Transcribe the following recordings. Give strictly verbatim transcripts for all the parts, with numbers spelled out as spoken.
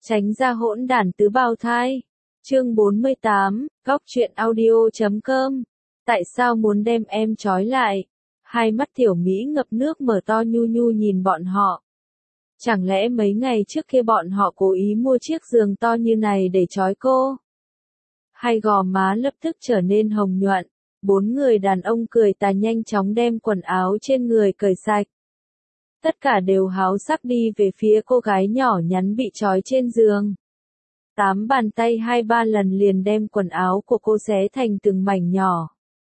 Tránh ra hỗn đản tứ bào thai. Chương bốn mươi tám, góc truyện audio chấm com. Tại sao muốn đem em trói lại? Hai mắt Tiểu Mỹ ngập nước mở to nhu nhu nhìn bọn họ. Chẳng lẽ mấy ngày trước kia bọn họ cố ý mua chiếc giường to như này để trói cô? Hai gò má lập tức trở nên hồng nhuận. Bốn người đàn ông cười tà nhanh chóng đem quần áo trên người cởi sạch. Tất cả đều háo sắc đi về phía cô gái nhỏ nhắn bị trói trên giường. Tám bàn tay hai ba lần liền đem quần áo của cô xé thành từng mảnh nhỏ.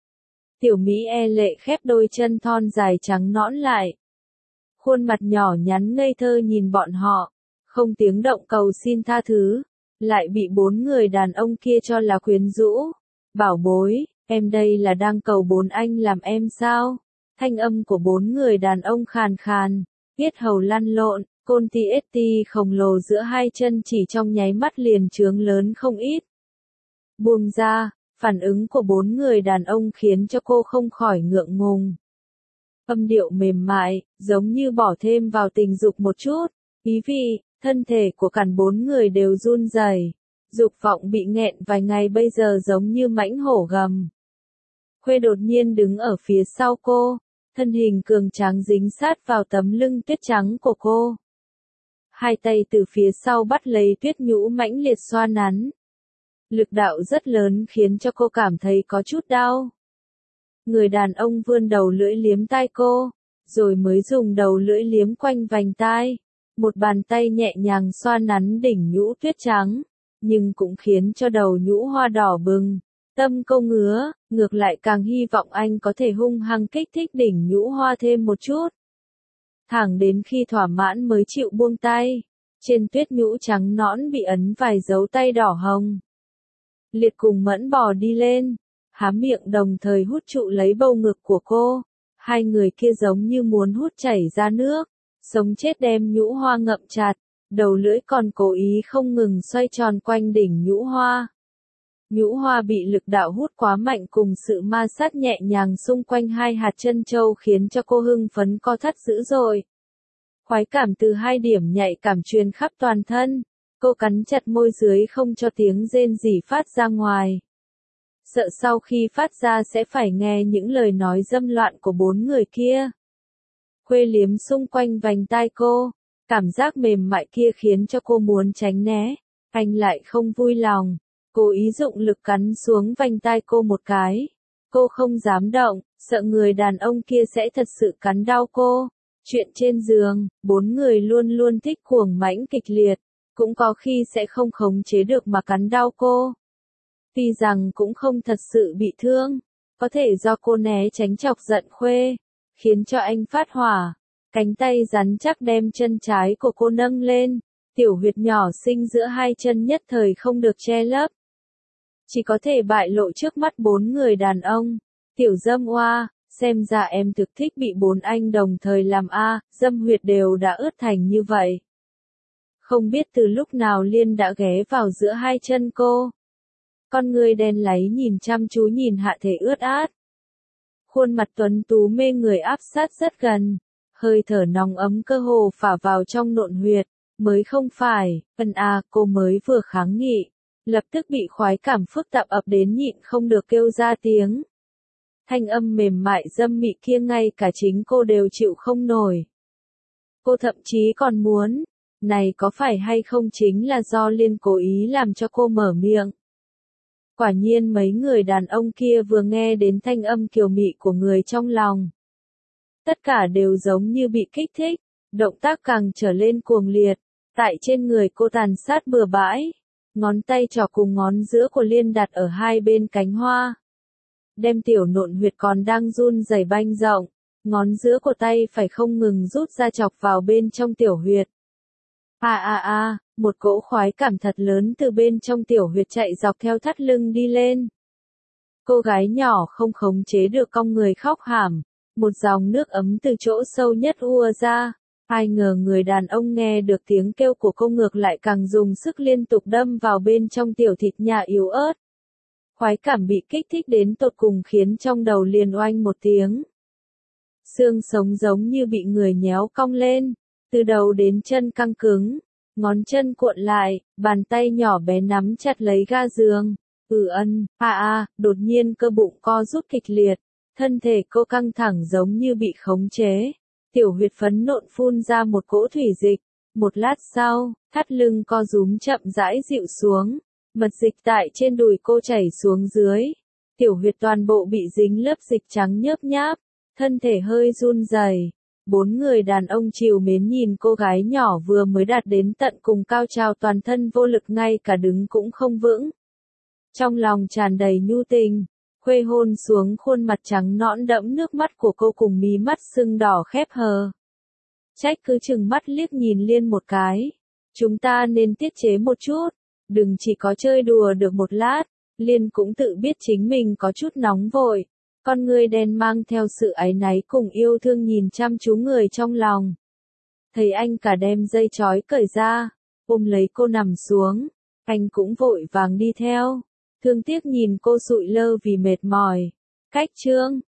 Tiểu Mỹ e lệ khép đôi chân thon dài trắng nõn lại. Khuôn mặt nhỏ nhắn ngây thơ nhìn bọn họ, không tiếng động cầu xin tha thứ, lại bị bốn người đàn ông kia cho là quyến rũ. Bảo bối, em đây là đang cầu bốn anh làm em sao? Thanh âm của bốn người đàn ông khàn khàn, yết hầu lăn lộn, côn ti ét ti khổng lồ giữa hai chân chỉ trong nháy mắt liền trướng lớn không ít. Buông ra, phản ứng của bốn người đàn ông khiến cho cô không khỏi ngượng ngùng. Âm điệu mềm mại, giống như bỏ thêm vào tình dục một chút, ý vị, thân thể của cản bốn người đều run rẩy, dục vọng bị nghẹn vài ngày bây giờ giống như mãnh hổ gầm. Khuê đột nhiên đứng ở phía sau cô, thân hình cường tráng dính sát vào tấm lưng tuyết trắng của cô. Hai tay từ phía sau bắt lấy tuyết nhũ mãnh liệt xoa nắn. Lực đạo rất lớn khiến cho cô cảm thấy có chút đau. Người đàn ông vươn đầu lưỡi liếm tai cô, rồi mới dùng đầu lưỡi liếm quanh vành tai. Một bàn tay nhẹ nhàng xoa nắn đỉnh nhũ tuyết trắng, nhưng cũng khiến cho đầu nhũ hoa đỏ bừng. Tâm cô ngứa, ngược lại càng hy vọng anh có thể hung hăng kích thích đỉnh nhũ hoa thêm một chút. Thẳng đến khi thỏa mãn mới chịu buông tay, trên tuyết nhũ trắng nõn bị ấn vài dấu tay đỏ hồng. Liệt cùng Mẫn bò đi lên, há miệng đồng thời hút trụ lấy bầu ngực của cô. Hai người kia giống như muốn hút chảy ra nước, sống chết đem nhũ hoa ngậm chặt, đầu lưỡi còn cố ý không ngừng xoay tròn quanh đỉnh nhũ hoa. Nhũ hoa bị lực đạo hút quá mạnh cùng sự ma sát nhẹ nhàng xung quanh hai hạt chân châu khiến cho cô hưng phấn co thắt dữ dội. Khoái cảm từ hai điểm nhạy cảm truyền khắp toàn thân, cô cắn chặt môi dưới không cho tiếng rên rỉ phát ra ngoài. Sợ sau khi phát ra sẽ phải nghe những lời nói dâm loạn của bốn người kia. Khuê liếm xung quanh vành tai cô, cảm giác mềm mại kia khiến cho cô muốn tránh né, anh lại không vui lòng. Cố ý dụng lực cắn xuống vành tai cô một cái. Cô không dám động, sợ người đàn ông kia sẽ thật sự cắn đau cô. Chuyện trên giường, bốn người luôn luôn thích cuồng mãnh kịch liệt, cũng có khi sẽ không khống chế được mà cắn đau cô. Tuy rằng cũng không thật sự bị thương, có thể do cô né tránh chọc giận Khuê, khiến cho anh phát hỏa. Cánh tay rắn chắc đem chân trái của cô nâng lên, tiểu huyệt nhỏ xinh giữa hai chân nhất thời không được che lấp. Chỉ có thể bại lộ trước mắt bốn người đàn ông. Tiểu dâm oa, xem ra em thực thích bị bốn anh đồng thời làm a, dâm huyệt đều đã ướt thành như vậy. Không biết từ lúc nào Liên đã ghé vào giữa hai chân cô. Con người đen láy nhìn chăm chú nhìn hạ thể ướt át. Khuôn mặt tuấn tú mê người áp sát rất gần, hơi thở nóng ấm cơ hồ phả vào trong nộn huyệt, mới không phải, ân a, cô mới vừa kháng nghị. Lập tức bị khoái cảm phức tạp ập đến nhịn không được kêu ra tiếng. Thanh âm mềm mại dâm mị kia ngay cả chính cô đều chịu không nổi. Cô thậm chí còn muốn, này có phải hay không chính là do Liên cố ý làm cho cô mở miệng. Quả nhiên mấy người đàn ông kia vừa nghe đến thanh âm kiều mị của người trong lòng. Tất cả đều giống như bị kích thích, động tác càng trở lên cuồng liệt, tại trên người cô tàn sát bừa bãi. Ngón tay trỏ cùng ngón giữa của Liên đặt ở hai bên cánh hoa. Đem tiểu nộn huyệt còn đang run rẩy banh rộng, ngón giữa của tay phải không ngừng rút ra chọc vào bên trong tiểu huyệt. A a a, một cỗ khoái cảm thật lớn từ bên trong tiểu huyệt chạy dọc theo thắt lưng đi lên. Cô gái nhỏ không khống chế được cong người khóc hàm, một dòng nước ấm từ chỗ sâu nhất ùa ra. Ai ngờ người đàn ông nghe được tiếng kêu của cô ngược lại càng dùng sức liên tục đâm vào bên trong tiểu thịt nhà yếu ớt. Khoái cảm bị kích thích đến tột cùng khiến trong đầu liền oanh một tiếng. Xương sống giống như bị người nhéo cong lên, từ đầu đến chân căng cứng, ngón chân cuộn lại, bàn tay nhỏ bé nắm chặt lấy ga giường. Ừ ân, a a, đột nhiên cơ bụng co rút kịch liệt, thân thể cô căng thẳng giống như bị khống chế. Tiểu huyệt phấn nộn phun ra một cỗ thủy dịch, một lát sau, thắt lưng co rúm chậm rãi dịu xuống, mật dịch tại trên đùi cô chảy xuống dưới. Tiểu huyệt toàn bộ bị dính lớp dịch trắng nhớp nháp, thân thể hơi run rẩy. Bốn người đàn ông trìu mến nhìn cô gái nhỏ vừa mới đạt đến tận cùng cao trào toàn thân vô lực ngay cả đứng cũng không vững. Trong lòng tràn đầy nhu tình, Khuê hôn xuống khuôn mặt trắng nõn đẫm nước mắt của cô cùng mí mắt sưng đỏ khép hờ. Trách cứ chừng mắt liếc nhìn Liên một cái. Chúng ta nên tiết chế một chút, đừng chỉ có chơi đùa được một lát. Liên cũng tự biết chính mình có chút nóng vội. Con người đen mang theo sự áy náy cùng yêu thương nhìn chăm chú người trong lòng. Thấy anh cả đem dây chói cởi ra, ôm lấy cô nằm xuống, anh cũng vội vàng đi theo. Thương tiếc nhìn cô sụi lơ vì mệt mỏi. Cách chương